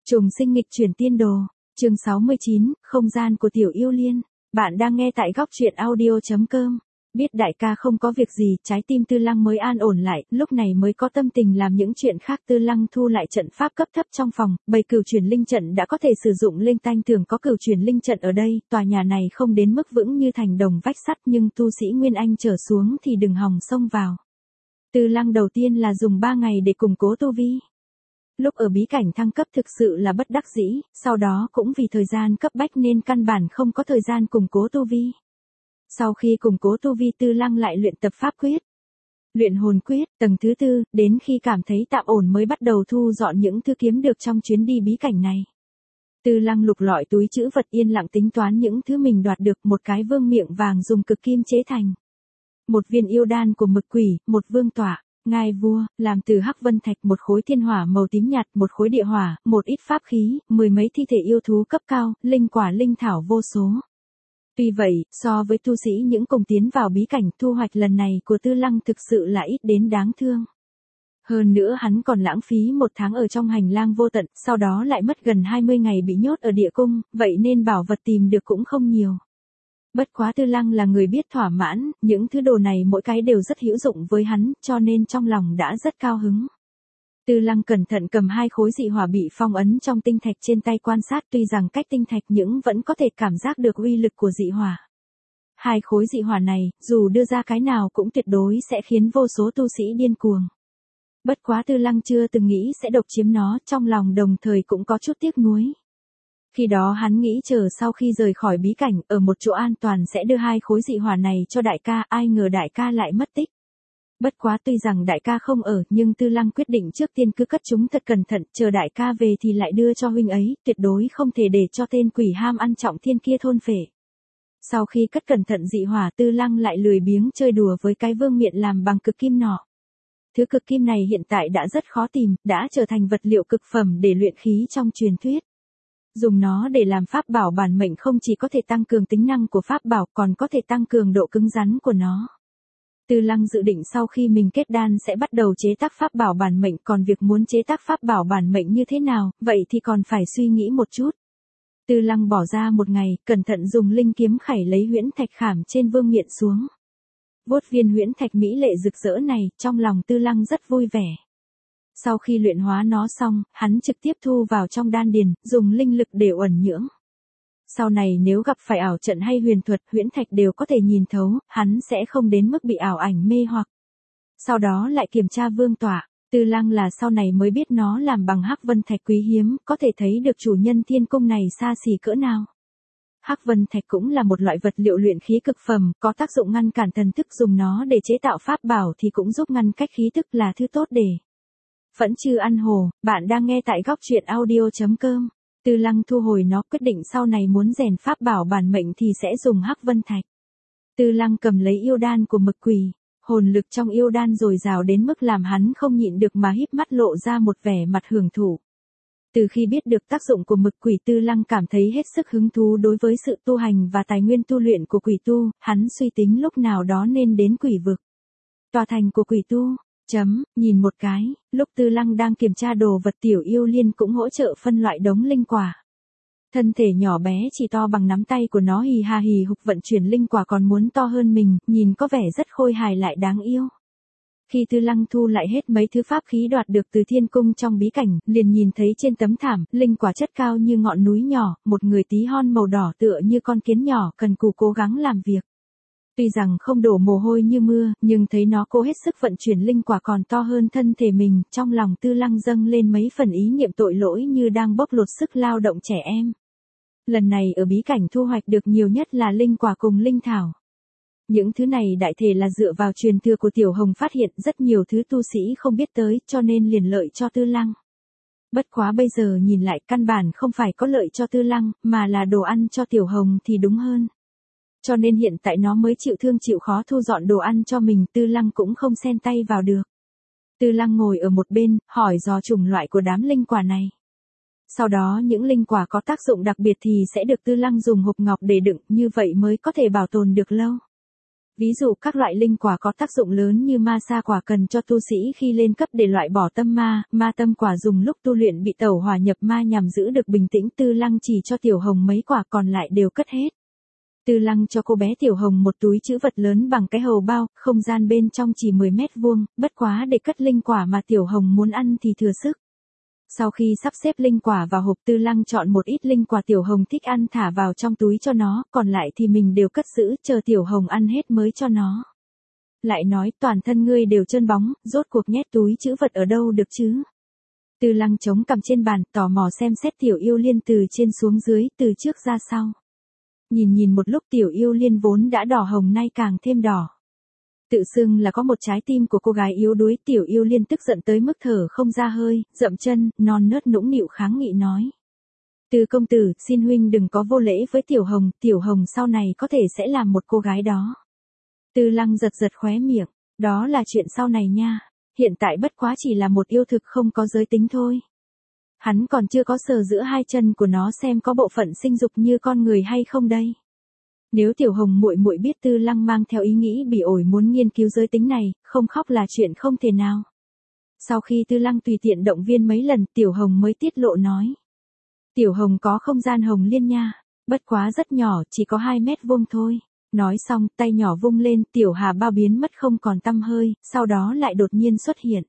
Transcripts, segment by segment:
Trùng sinh nghịch chuyển tiên đồ, chương 69, không gian của Tiểu Yêu Liên. Bạn đang nghe tại góc truyện audio.com. Biết đại ca không có việc gì, trái tim Tư Lăng mới an ổn lại, lúc này mới có tâm tình làm những chuyện khác. Tư Lăng thu lại trận pháp cấp thấp trong phòng, bầy cửu chuyển linh trận đã có thể sử dụng lên tanh thường có cửu chuyển linh trận ở đây, tòa nhà này không đến mức vững như thành đồng vách sắt nhưng tu sĩ Nguyên Anh trở xuống thì đừng hòng xông vào. Tư Lăng đầu tiên là dùng 3 ngày để củng cố tu vi. Lúc ở bí cảnh thăng cấp thực sự là bất đắc dĩ, sau đó cũng vì thời gian cấp bách nên căn bản không có thời gian củng cố tu vi. Sau khi củng cố tu vi Tư Lăng lại luyện tập pháp quyết. Luyện hồn quyết, tầng thứ 4, đến khi cảm thấy tạm ổn mới bắt đầu thu dọn những thứ kiếm được trong chuyến đi bí cảnh này. Tư Lăng lục lọi túi trữ vật yên lặng tính toán những thứ mình đoạt được, một cái vương miệng vàng dùng cực kim chế thành. Một viên yêu đan của mực quỷ, một vương tọa. Ngai vua, làm từ hắc vân thạch, một khối thiên hỏa màu tím nhạt, một khối địa hỏa, một ít pháp khí, 10 mấy thi thể yêu thú cấp cao, linh quả linh thảo vô số. Tuy vậy, so với tu sĩ những cùng tiến vào bí cảnh, thu hoạch lần này của Tư Lăng thực sự là ít đến đáng thương. Hơn nữa hắn còn lãng phí 1 tháng ở trong hành lang vô tận, sau đó lại mất gần 20 ngày bị nhốt ở địa cung, vậy nên bảo vật tìm được cũng không nhiều. Bất quá Tư Lăng là người biết thỏa mãn, những thứ đồ này mỗi cái đều rất hữu dụng với hắn, cho nên trong lòng đã rất cao hứng. Tư Lăng cẩn thận cầm 2 khối dị hỏa bị phong ấn trong tinh thạch trên tay quan sát, tuy rằng cách tinh thạch nhưng vẫn có thể cảm giác được uy lực của dị hỏa. 2 khối dị hỏa này, dù đưa ra cái nào cũng tuyệt đối sẽ khiến vô số tu sĩ điên cuồng. Bất quá Tư Lăng chưa từng nghĩ sẽ độc chiếm nó, trong lòng đồng thời cũng có chút tiếc nuối. Khi đó hắn nghĩ chờ sau khi rời khỏi bí cảnh, ở một chỗ an toàn sẽ đưa 2 khối dị hỏa này cho đại ca, ai ngờ đại ca lại mất tích. Bất quá tuy rằng đại ca không ở, nhưng Tư Lăng quyết định trước tiên cứ cất chúng thật cẩn thận, chờ đại ca về thì lại đưa cho huynh ấy, tuyệt đối không thể để cho tên quỷ ham ăn trọng thiên kia thôn phệ. Sau khi cất cẩn thận dị hỏa, Tư Lăng lại lười biếng chơi đùa với cái vương miện làm bằng cực kim nọ. Thứ cực kim này hiện tại đã rất khó tìm, đã trở thành vật liệu cực phẩm để luyện khí trong truyền thuyết. Dùng nó để làm pháp bảo bản mệnh không chỉ có thể tăng cường tính năng của pháp bảo, còn có thể tăng cường độ cứng rắn của nó. Tư Lăng dự định sau khi mình kết đan sẽ bắt đầu chế tác pháp bảo bản mệnh, còn việc muốn chế tác pháp bảo bản mệnh như thế nào, vậy thì còn phải suy nghĩ một chút. Tư Lăng bỏ ra 1 ngày, cẩn thận dùng linh kiếm khải lấy huyễn thạch khảm trên vương miện xuống. Vuốt viên huyễn thạch mỹ lệ rực rỡ này, trong lòng Tư Lăng rất vui vẻ. Sau khi luyện hóa nó xong, hắn trực tiếp thu vào trong đan điền, dùng linh lực để uẩn nhưỡng. Sau này nếu gặp phải ảo trận hay huyền thuật, huyễn thạch đều có thể nhìn thấu, hắn sẽ không đến mức bị ảo ảnh mê hoặc. Sau đó lại kiểm tra vương tọa, Tư Lăng là sau này mới biết nó làm bằng hắc vân thạch quý hiếm, có thể thấy được chủ nhân thiên cung này xa xỉ cỡ nào. Hắc vân thạch cũng là một loại vật liệu luyện khí cực phẩm, có tác dụng ngăn cản thần thức, dùng nó để chế tạo pháp bảo thì cũng giúp ngăn cách khí tức, là thứ tốt để Phẫn Chư Ăn Hồ. Bạn đang nghe tại góc truyện audio.com. Tư Lăng thu hồi nó, quyết định sau này muốn rèn pháp bảo bản mệnh thì sẽ dùng hắc vân thạch. Tư Lăng cầm lấy yêu đan của mực quỷ, hồn lực trong yêu đan dồi dào đến mức làm hắn không nhịn được mà híp mắt lộ ra một vẻ mặt hưởng thụ. Từ khi biết được tác dụng của mực quỷ, Tư Lăng cảm thấy hết sức hứng thú đối với sự tu hành và tài nguyên tu luyện của quỷ tu, hắn suy tính lúc nào đó nên đến quỷ vực. Tòa thành của quỷ tu. Nhìn một cái, lúc Tư Lăng đang kiểm tra đồ vật, Tiểu Yêu Liên cũng hỗ trợ phân loại đống linh quả. Thân thể nhỏ bé chỉ to bằng nắm tay của nó hì hà hì hục vận chuyển linh quả còn muốn to hơn mình, nhìn có vẻ rất khôi hài lại đáng yêu. Khi Tư Lăng thu lại hết mấy thứ pháp khí đoạt được từ thiên cung trong bí cảnh, liền nhìn thấy trên tấm thảm, linh quả chất cao như ngọn núi nhỏ, một người tí hon màu đỏ tựa như con kiến nhỏ cần cù cố gắng làm việc. Tuy rằng không đổ mồ hôi như mưa, nhưng thấy nó cố hết sức vận chuyển linh quả còn to hơn thân thể mình, trong lòng Tư Lăng dâng lên mấy phần ý niệm tội lỗi như đang bóc lột sức lao động trẻ em. Lần này ở bí cảnh thu hoạch được nhiều nhất là linh quả cùng linh thảo. Những thứ này đại thể là dựa vào truyền thừa của Tiểu Hồng phát hiện, rất nhiều thứ tu sĩ không biết tới, cho nên liền lợi cho Tư Lăng. Bất quá bây giờ nhìn lại, căn bản không phải có lợi cho Tư Lăng, mà là đồ ăn cho Tiểu Hồng thì đúng hơn. Cho nên hiện tại nó mới chịu thương chịu khó thu dọn đồ ăn cho mình, Tư Lăng cũng không xen tay vào được. Tư Lăng ngồi ở một bên, hỏi dò chủng loại của đám linh quả này. Sau đó những linh quả có tác dụng đặc biệt thì sẽ được Tư Lăng dùng hộp ngọc để đựng, như vậy mới có thể bảo tồn được lâu. Ví dụ các loại linh quả có tác dụng lớn như ma sa quả cần cho tu sĩ khi lên cấp để loại bỏ tâm ma, ma tâm quả dùng lúc tu luyện bị tẩu hỏa nhập ma nhằm giữ được bình tĩnh. Tư Lăng chỉ cho Tiểu Hồng mấy quả còn lại đều cất hết. Tư Lăng cho cô bé Tiểu Hồng một túi trữ vật lớn bằng cái hầu bao, không gian bên trong chỉ 10 mét vuông, bất quá để cất linh quả mà Tiểu Hồng muốn ăn thì thừa sức. Sau khi sắp xếp linh quả vào hộp, Tư Lăng chọn một ít linh quả Tiểu Hồng thích ăn thả vào trong túi cho nó, còn lại thì mình đều cất giữ, chờ Tiểu Hồng ăn hết mới cho nó. Lại nói toàn thân ngươi đều trơn bóng, rốt cuộc nhét túi trữ vật ở đâu được chứ? Tư Lăng chống cằm trên bàn, tò mò xem xét Tiểu Yêu Liên từ trên xuống dưới, từ trước ra sau. Nhìn một lúc Tiểu Yêu Liên vốn đã đỏ hồng nay càng thêm đỏ. Tự xưng là có một trái tim của cô gái yếu đuối. Tiểu Yêu Liên tức giận tới mức thở không ra hơi, dậm chân, non nớt nũng nịu kháng nghị nói. Từ công tử, xin huynh đừng có vô lễ với Tiểu Hồng sau này có thể sẽ làm một cô gái đó. Tư Lăng giật khóe miệng, đó là chuyện sau này nha, hiện tại bất quá chỉ là một yêu thực không có giới tính thôi. Hắn còn chưa có sờ giữa hai chân của nó xem có bộ phận sinh dục như con người hay không đây. Nếu Tiểu Hồng muội muội biết Tư Lăng mang theo ý nghĩ bị ổi muốn nghiên cứu giới tính này, không khóc là chuyện không thể nào. Sau khi Tư Lăng tùy tiện động viên mấy lần, Tiểu Hồng mới tiết lộ nói. Tiểu Hồng có không gian hồng liên nha, bất quá rất nhỏ, chỉ có 2 mét vuông thôi. Nói xong, tay nhỏ vung lên, tiểu hà bao biến mất không còn tăm hơi, sau đó lại đột nhiên xuất hiện.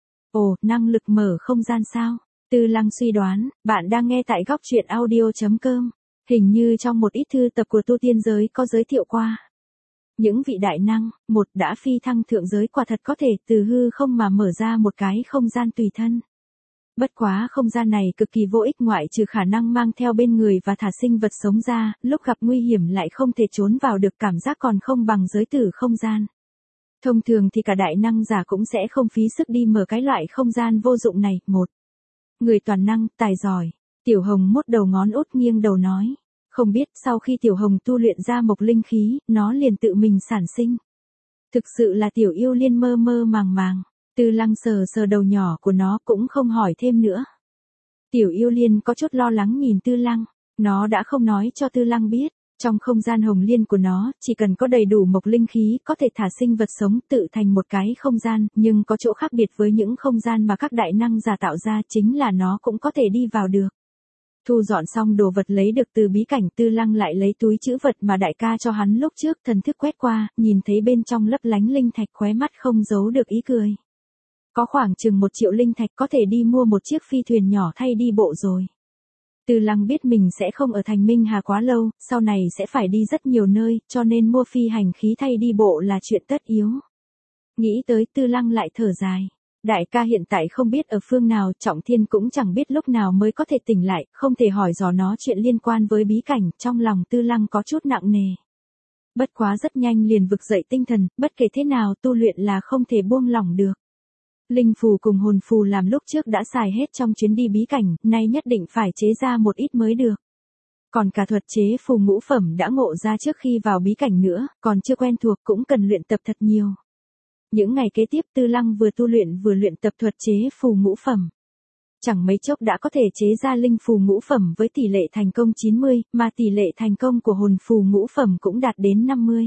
Ồ, năng lực mở không gian sao? Tư Lăng suy đoán, bạn đang nghe tại góc truyện audio.com. Hình như trong một ít thư tập của tu tiên giới có giới thiệu qua. Những vị đại năng, một đã phi thăng thượng giới quả thật có thể từ hư không mà mở ra một cái không gian tùy thân. Bất quá không gian này cực kỳ vô ích ngoại trừ khả năng mang theo bên người và thả sinh vật sống ra, lúc gặp nguy hiểm lại không thể trốn vào được, cảm giác còn không bằng giới tử không gian. Thông thường thì cả đại năng giả cũng sẽ không phí sức đi mở cái loại không gian vô dụng này. Một người toàn năng, tài giỏi. Tiểu Hồng mốt đầu ngón út nghiêng đầu nói. Không biết sau khi Tiểu Hồng tu luyện ra mộc linh khí, nó liền tự mình sản sinh. Thực sự là Tiểu Yêu Liên mơ màng. Tư Lăng sờ đầu nhỏ của nó cũng không hỏi thêm nữa. Tiểu Yêu Liên có chút lo lắng nhìn Tư Lăng. Nó đã không nói cho Tư Lăng biết. Trong không gian hồng liên của nó, chỉ cần có đầy đủ mộc linh khí có thể thả sinh vật sống tự thành một cái không gian, nhưng có chỗ khác biệt với những không gian mà các đại năng giả tạo ra, chính là nó cũng có thể đi vào được. Thu dọn xong đồ vật lấy được từ bí cảnh, Tư Lăng lại lấy túi trữ vật mà đại ca cho hắn lúc trước, thần thức quét qua, nhìn thấy bên trong lấp lánh linh thạch, khóe mắt không giấu được ý cười. Có khoảng chừng 1 triệu linh thạch có thể đi mua một chiếc phi thuyền nhỏ thay đi bộ rồi. Tư Lăng biết mình sẽ không ở thành Minh Hà quá lâu, sau này sẽ phải đi rất nhiều nơi, cho nên mua phi hành khí thay đi bộ là chuyện tất yếu. Nghĩ tới Tư Lăng lại thở dài. Đại ca hiện tại không biết ở phương nào, Trọng Thiên cũng chẳng biết lúc nào mới có thể tỉnh lại, không thể hỏi dò nó chuyện liên quan với bí cảnh, trong lòng Tư Lăng có chút nặng nề. Bất quá rất nhanh liền vực dậy tinh thần, bất kể thế nào tu luyện là không thể buông lỏng được. Linh phù cùng hồn phù làm lúc trước đã xài hết trong chuyến đi bí cảnh, nay nhất định phải chế ra một ít mới được. Còn cả thuật chế phù ngũ phẩm đã ngộ ra trước khi vào bí cảnh nữa, còn chưa quen thuộc cũng cần luyện tập thật nhiều. Những ngày kế tiếp Tư Lăng vừa tu luyện vừa luyện tập thuật chế phù ngũ phẩm. Chẳng mấy chốc đã có thể chế ra linh phù ngũ phẩm với tỷ lệ thành công 90, mà tỷ lệ thành công của hồn phù ngũ phẩm cũng đạt đến 50.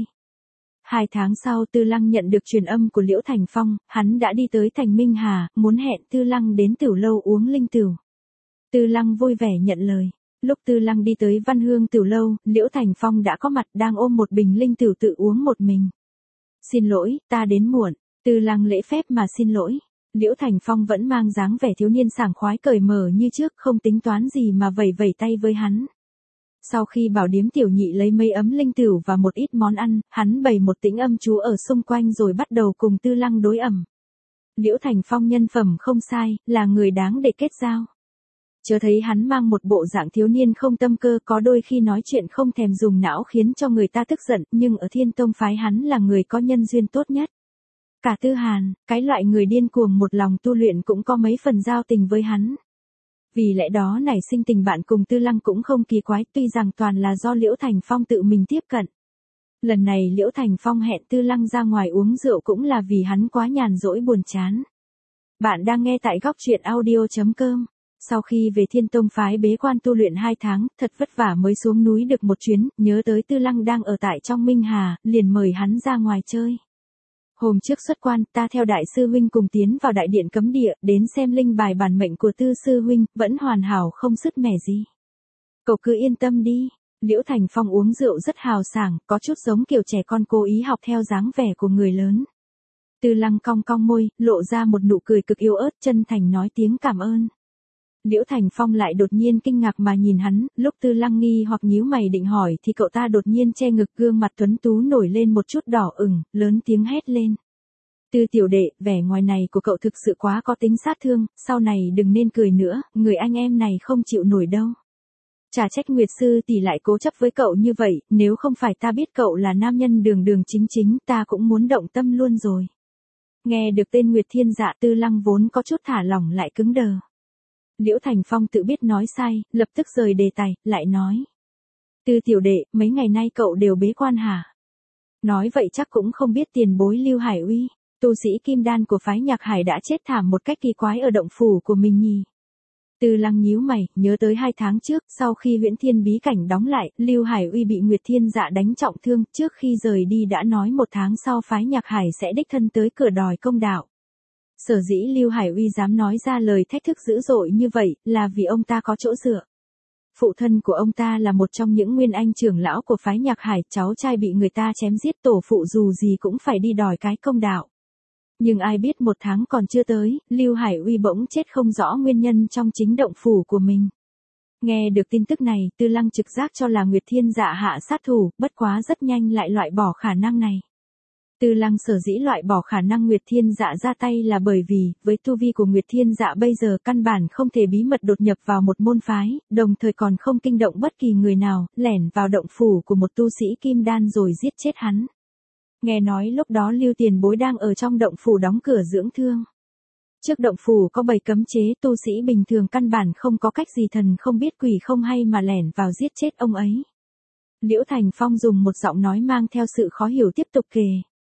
2 tháng sau Tư Lăng nhận được truyền âm của Liễu Thành Phong, hắn đã đi tới thành Minh Hà, muốn hẹn Tư Lăng đến Tửu Lâu uống linh tửu. Tư Lăng vui vẻ nhận lời. Lúc Tư Lăng đi tới Văn Hương Tửu Lâu, Liễu Thành Phong đã có mặt đang ôm một bình linh tửu tự uống một mình. Xin lỗi, ta đến muộn. Tư Lăng lễ phép mà xin lỗi. Liễu Thành Phong vẫn mang dáng vẻ thiếu niên sảng khoái cởi mở như trước, không tính toán gì mà vẩy tay với hắn. Sau khi bảo điếm tiểu nhị lấy mấy ấm linh tửu và một ít món ăn, hắn bày một tĩnh âm chú ở xung quanh rồi bắt đầu cùng Tư Lăng đối ẩm. Liễu Thành Phong nhân phẩm không sai, là người đáng để kết giao. Chớ thấy hắn mang một bộ dạng thiếu niên không tâm cơ, có đôi khi nói chuyện không thèm dùng não khiến cho người ta tức giận, nhưng ở Thiên Tông phái hắn là người có nhân duyên tốt nhất. Cả Tư Hàn, cái loại người điên cuồng một lòng tu luyện cũng có mấy phần giao tình với hắn. Vì lẽ đó nảy sinh tình bạn cùng Tư Lăng cũng không kỳ quái, tuy rằng toàn là do Liễu Thành Phong tự mình tiếp cận. Lần này Liễu Thành Phong hẹn Tư Lăng ra ngoài uống rượu cũng là vì hắn quá nhàn rỗi buồn chán. Bạn đang nghe tại góc truyện audio.com. Sau khi về Thiên Tông phái bế quan tu luyện 2 tháng, thật vất vả mới xuống núi được một chuyến, nhớ tới Tư Lăng đang ở tại trong Minh Hà, liền mời hắn ra ngoài chơi. Hôm trước xuất quan, ta theo đại sư huynh cùng tiến vào đại điện cấm địa, đến xem linh bài bản mệnh của Tư sư huynh, vẫn hoàn hảo không sứt mẻ gì. Cậu cứ yên tâm đi. Liễu Thành Phong uống rượu rất hào sảng, có chút giống kiểu trẻ con cố ý học theo dáng vẻ của người lớn. Tư Lăng cong cong môi, lộ ra một nụ cười cực yếu ớt, chân thành nói tiếng cảm ơn. Liễu Thành Phong lại đột nhiên kinh ngạc mà nhìn hắn, lúc Tư Lăng nghi hoặc nhíu mày định hỏi thì cậu ta đột nhiên che ngực, gương mặt tuấn tú nổi lên một chút đỏ ửng, lớn tiếng hét lên. Tư tiểu đệ, vẻ ngoài này của cậu thực sự quá có tính sát thương, sau này đừng nên cười nữa, người anh em này không chịu nổi đâu. Chả trách Nguyệt sư tỷ lại cố chấp với cậu như vậy, nếu không phải ta biết cậu là nam nhân đường đường chính chính, ta cũng muốn động tâm luôn rồi. Nghe được tên Nguyệt Thiên Dạ, Tư Lăng vốn có chút thả lỏng lại cứng đờ. Liễu Thành Phong tự biết nói sai, lập tức rời đề tài, lại nói. Tư tiểu đệ, mấy ngày nay cậu đều bế quan hả? Nói vậy chắc cũng không biết tiền bối Lưu Hải Uy, tu sĩ kim đan của phái Nhạc Hải đã chết thảm một cách kỳ quái ở động phủ của mình nhỉ. Tư Lăng nhíu mày, nhớ tới 2 tháng trước, sau khi Huyễn Thiên bí cảnh đóng lại, Lưu Hải Uy bị Nguyệt Thiên Dạ đánh trọng thương, trước khi rời đi đã nói 1 tháng sau phái Nhạc Hải sẽ đích thân tới cửa đòi công đạo. Sở dĩ Lưu Hải Uy dám nói ra lời thách thức dữ dội như vậy, là vì ông ta có chỗ dựa. Phụ thân của ông ta là một trong những nguyên anh trưởng lão của phái Nhạc Hải, cháu trai bị người ta chém giết, tổ phụ dù gì cũng phải đi đòi cái công đạo. Nhưng ai biết 1 tháng còn chưa tới, Lưu Hải Uy bỗng chết không rõ nguyên nhân trong chính động phủ của mình. Nghe được tin tức này, Tư Lăng trực giác cho là Nguyệt Thiên Dạ hạ sát thủ, bất quá rất nhanh lại loại bỏ khả năng này. Tư Lăng sở dĩ loại bỏ khả năng Nguyệt Thiên Dạ ra tay là bởi vì, với tu vi của Nguyệt Thiên Dạ bây giờ căn bản không thể bí mật đột nhập vào một môn phái, đồng thời còn không kinh động bất kỳ người nào, lẻn vào động phủ của một tu sĩ kim đan rồi giết chết hắn. Nghe nói lúc đó Lưu tiền bối đang ở trong động phủ đóng cửa dưỡng thương. Trước động phủ có 7 cấm chế, tu sĩ bình thường căn bản không có cách gì thần không biết quỷ không hay mà lẻn vào giết chết ông ấy. Liễu Thành Phong dùng một giọng nói mang theo sự khó hiểu tiếp tục kể.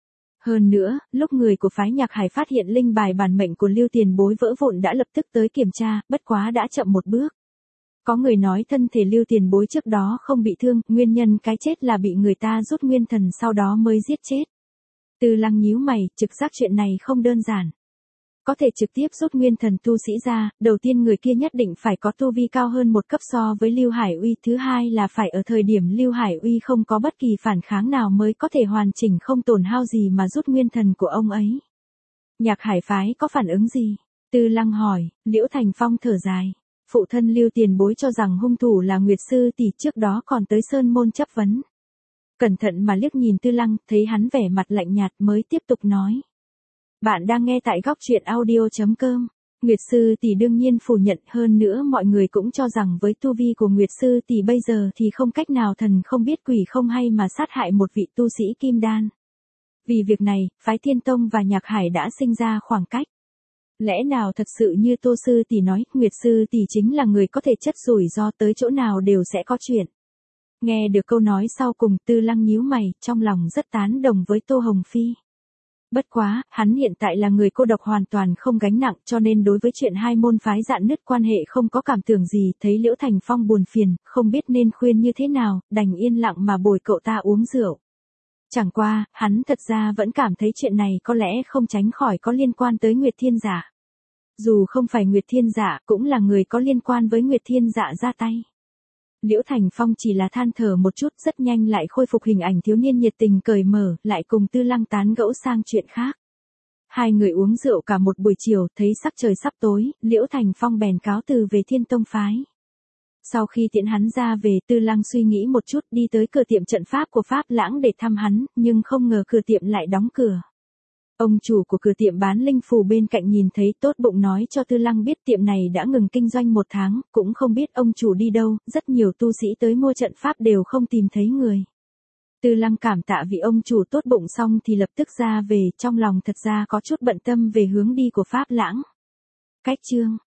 Hơn nữa, lúc người của phái Nhạc Hải phát hiện linh bài bản mệnh của Lưu tiền bối vỡ vụn đã lập tức tới kiểm tra, bất quá đã chậm một bước. Có người nói thân thể Lưu tiền bối trước đó không bị thương, nguyên nhân cái chết là bị người ta rút nguyên thần sau đó mới giết chết. Tư Lăng nhíu mày, trực giác chuyện này không đơn giản. Có thể trực tiếp rút nguyên thần tu sĩ ra, đầu tiên người kia nhất định phải có tu vi cao hơn một cấp so với Lưu Hải Uy, thứ hai là phải ở thời điểm Lưu Hải Uy không có bất kỳ phản kháng nào mới có thể hoàn chỉnh không tổn hao gì mà rút nguyên thần của ông ấy. Nhạc Hải phái có phản ứng gì? Tư Lăng hỏi. Liễu Thành Phong thở dài. Phụ thân Lưu tiền bối cho rằng hung thủ là Nguyệt sư tỷ, trước đó còn tới sơn môn chấp vấn. Cẩn thận mà liếc nhìn Tư Lăng, thấy hắn vẻ mặt lạnh nhạt mới tiếp tục nói. Bạn đang nghe tại góc truyện audio.com. Nguyệt sư tỷ đương nhiên phủ nhận, hơn nữa mọi người cũng cho rằng với tu vi của Nguyệt sư tỷ bây giờ thì không cách nào thần không biết quỷ không hay mà sát hại một vị tu sĩ kim đan. Vì việc này, phái Thiên Tông và Nhạc Hải đã sinh ra khoảng cách. Lẽ nào thật sự như Tô sư tỷ nói, Nguyệt sư tỷ chính là người có thể chất rủi ro, tới chỗ nào đều sẽ có chuyện. Nghe được câu nói sau cùng, Tư Lăng nhíu mày, trong lòng rất tán đồng với Tô Hồng Phi. Bất quá, hắn hiện tại là người cô độc hoàn toàn không gánh nặng, cho nên đối với chuyện hai môn phái rạn nứt quan hệ không có cảm tưởng gì, thấy Liễu Thành Phong buồn phiền, không biết nên khuyên như thế nào, đành yên lặng mà bồi cậu ta uống rượu. Chẳng qua, hắn thật ra vẫn cảm thấy chuyện này có lẽ không tránh khỏi có liên quan tới Nguyệt Thiên Dạ. Dù không phải Nguyệt Thiên Dạ, cũng là người có liên quan với Nguyệt Thiên Dạ ra tay. Liễu Thành Phong chỉ là than thở một chút, rất nhanh lại khôi phục hình ảnh thiếu niên nhiệt tình cởi mở, lại cùng Tư Lăng tán gẫu sang chuyện khác. Hai người uống rượu cả một buổi chiều, thấy sắc trời sắp tối, Liễu Thành Phong bèn cáo từ về Thiên Tông phái. Sau khi tiễn hắn ra về, Tư Lăng suy nghĩ một chút, đi tới cửa tiệm trận pháp của Pháp Lãng để thăm hắn, nhưng không ngờ cửa tiệm lại đóng cửa. Ông chủ của cửa tiệm bán linh phù bên cạnh nhìn thấy, tốt bụng nói cho Tư Lăng biết tiệm này đã ngừng kinh doanh 1 tháng, cũng không biết ông chủ đi đâu, rất nhiều tu sĩ tới mua trận pháp đều không tìm thấy người. Tư Lăng cảm tạ vị ông chủ tốt bụng xong thì lập tức ra về, trong lòng thật ra có chút bận tâm về hướng đi của Pháp Lãng. Cách chương